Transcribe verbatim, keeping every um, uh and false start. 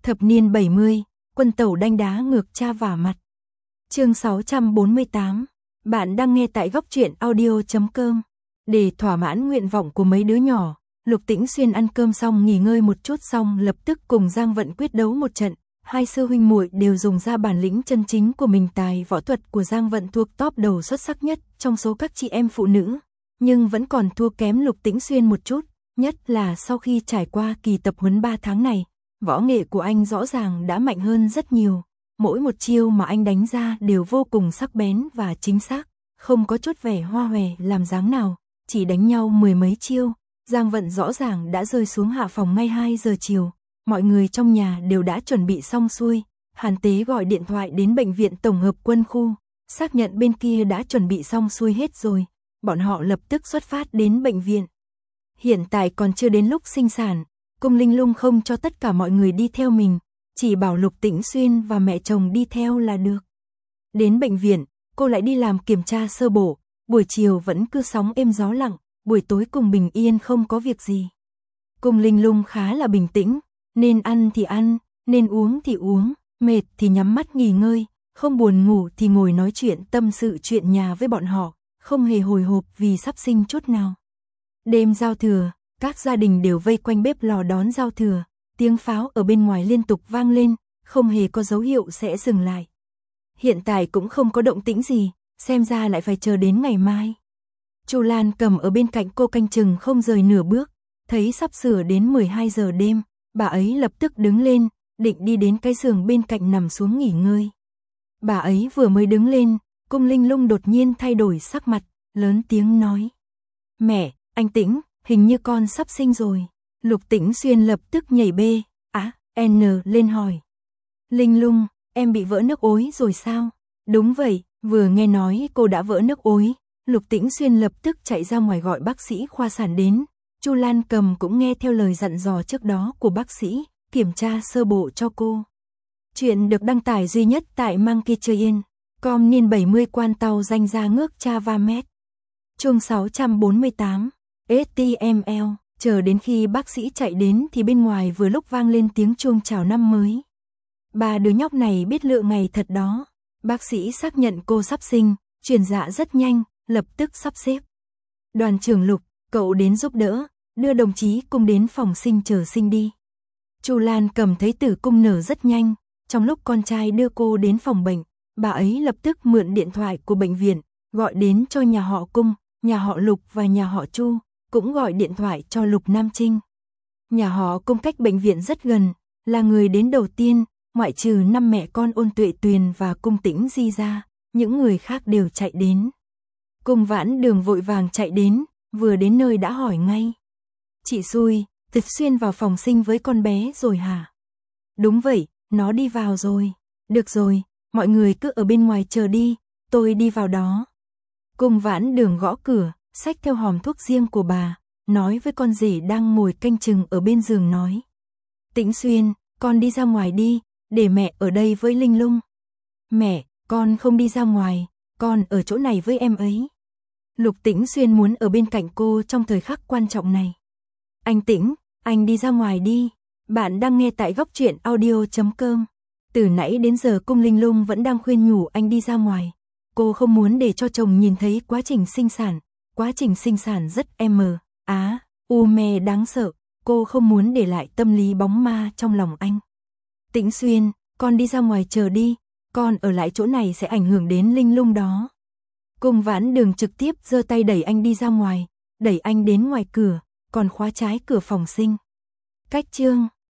Thập niên bảy mươi, quân tẩu đanh đá ngược cha vả mặt. Chương sáu trăm bốn mươi tám. Bạn đang nghe tại góc truyện audio chấm com. Để thỏa mãn nguyện vọng của mấy đứa nhỏ, Lục Tĩnh Xuyên ăn cơm xong nghỉ ngơi một chút xong lập tức cùng Giang Vận quyết đấu một trận. Hai sư huynh muội đều dùng ra bản lĩnh chân chính của mình. Tài võ thuật của Giang Vận thuộc top đầu xuất sắc nhất trong số các chị em phụ nữ, nhưng vẫn còn thua kém Lục Tĩnh Xuyên một chút, nhất là sau khi trải qua kỳ tập huấn ba tháng này, võ nghệ của anh rõ ràng đã mạnh hơn rất nhiều. Mỗi một chiêu mà anh đánh ra đều vô cùng sắc bén và chính xác, không có chút vẻ hoa hòe làm dáng nào. Chỉ đánh nhau mười mấy chiêu, Giang Vận rõ ràng đã rơi xuống hạ phòng ngay hai giờ chiều. Mọi người trong nhà đều đã chuẩn bị xong xuôi. Hàn Tế gọi điện thoại đến bệnh viện tổng hợp quân khu, xác nhận bên kia đã chuẩn bị xong xuôi hết rồi. Bọn họ lập tức xuất phát đến bệnh viện. Hiện tại còn chưa đến lúc sinh sản, Cung Linh Lung không cho tất cả mọi người đi theo mình, chỉ bảo Lục Tĩnh Xuyên và mẹ chồng đi theo là được. Đến bệnh viện, cô lại đi làm kiểm tra sơ bộ, buổi chiều vẫn cứ sóng êm gió lặng, buổi tối cùng bình yên không có việc gì. Cung Linh Lung khá là bình tĩnh, nên ăn thì ăn, nên uống thì uống, mệt thì nhắm mắt nghỉ ngơi, không buồn ngủ thì ngồi nói chuyện tâm sự chuyện nhà với bọn họ, không hề hồi hộp vì sắp sinh chút nào. Đêm giao thừa, các gia đình đều vây quanh bếp lò đón giao thừa, tiếng pháo ở bên ngoài liên tục vang lên, không hề có dấu hiệu sẽ dừng lại. Hiện tại cũng không có động tĩnh gì, xem ra lại phải chờ đến ngày mai. Chu Lan cầm ở bên cạnh cô canh chừng không rời nửa bước, thấy sắp sửa đến mười hai giờ đêm, bà ấy lập tức đứng lên, định đi đến cái giường bên cạnh nằm xuống nghỉ ngơi. Bà ấy vừa mới đứng lên, Cung Linh Lung đột nhiên thay đổi sắc mặt, lớn tiếng nói: "Mẹ, anh Tĩnh, hình như con sắp sinh rồi." Lục Tĩnh Xuyên lập tức nhảy bê, á, n lên hỏi: "Linh Lung, em bị vỡ nước ối rồi sao?" "Đúng vậy." Vừa nghe nói cô đã vỡ nước ối, Lục Tĩnh Xuyên lập tức chạy ra ngoài gọi bác sĩ khoa sản đến. Chu Lan cầm cũng nghe theo lời dặn dò trước đó của bác sĩ, kiểm tra sơ bộ cho cô. Chuyện được đăng tải duy nhất tại Monkey Train, com niên bảy mươi quan tàu danh ra ngước cha va mét. Chương sáu trăm bốn mươi tám. ét tê em lờ. Chờ đến khi bác sĩ chạy đến thì bên ngoài vừa lúc vang lên tiếng chuông chào năm mới. Ba đứa nhóc này biết lựa ngày thật đó. Bác sĩ xác nhận cô sắp sinh, truyền dạ rất nhanh, lập tức sắp xếp. Đoàn trưởng Lục, cậu đến giúp đỡ, đưa đồng chí Cung đến phòng sinh chờ sinh đi. Chu Lan cầm thấy tử cung nở rất nhanh, trong lúc con trai đưa cô đến phòng bệnh, bà ấy lập tức mượn điện thoại của bệnh viện, gọi đến cho nhà họ Cung, nhà họ Lục và nhà họ Chu, cũng gọi điện thoại cho Lục Nam Trinh. Nhà họ Cung cách bệnh viện rất gần, là người đến đầu tiên, ngoại trừ năm mẹ con Ôn Tuệ Tuyền và Cung Tĩnh Di ra, những người khác đều chạy đến. Cung Vãn Đường vội vàng chạy đến, vừa đến nơi đã hỏi ngay: "Chị Xui, Tịch Xuyên vào phòng sinh với con bé rồi hả?" "Đúng vậy, nó đi vào rồi." "Được rồi, mọi người cứ ở bên ngoài chờ đi, tôi đi vào đó." Cung Vãn Đường gõ cửa, xách theo hòm thuốc riêng của bà, nói với con rể đang ngồi canh chừng ở bên giường nói: "Tĩnh Xuyên, con đi ra ngoài đi, để mẹ ở đây với Linh Lung." "Mẹ, con không đi ra ngoài, con ở chỗ này với em ấy." Lục Tĩnh Xuyên muốn ở bên cạnh cô trong thời khắc quan trọng này. "Anh Tĩnh, anh đi ra ngoài đi." Bạn đang nghe tại góc truyện audio chấm com. Từ nãy đến giờ Cung Linh Lung vẫn đang khuyên nhủ anh đi ra ngoài. Cô không muốn để cho chồng nhìn thấy quá trình sinh sản. Quá trình sinh sản rất em mờ, á, u mê đáng sợ. Cô không muốn để lại tâm lý bóng ma trong lòng anh. "Tĩnh Xuyên, con đi ra ngoài chờ đi, con ở lại chỗ này sẽ ảnh hưởng đến Linh Lung đó." Cung Vãn Đường trực tiếp giơ tay đẩy anh đi ra ngoài, đẩy anh đến ngoài cửa, còn khóa trái cửa phòng sinh. Cách chương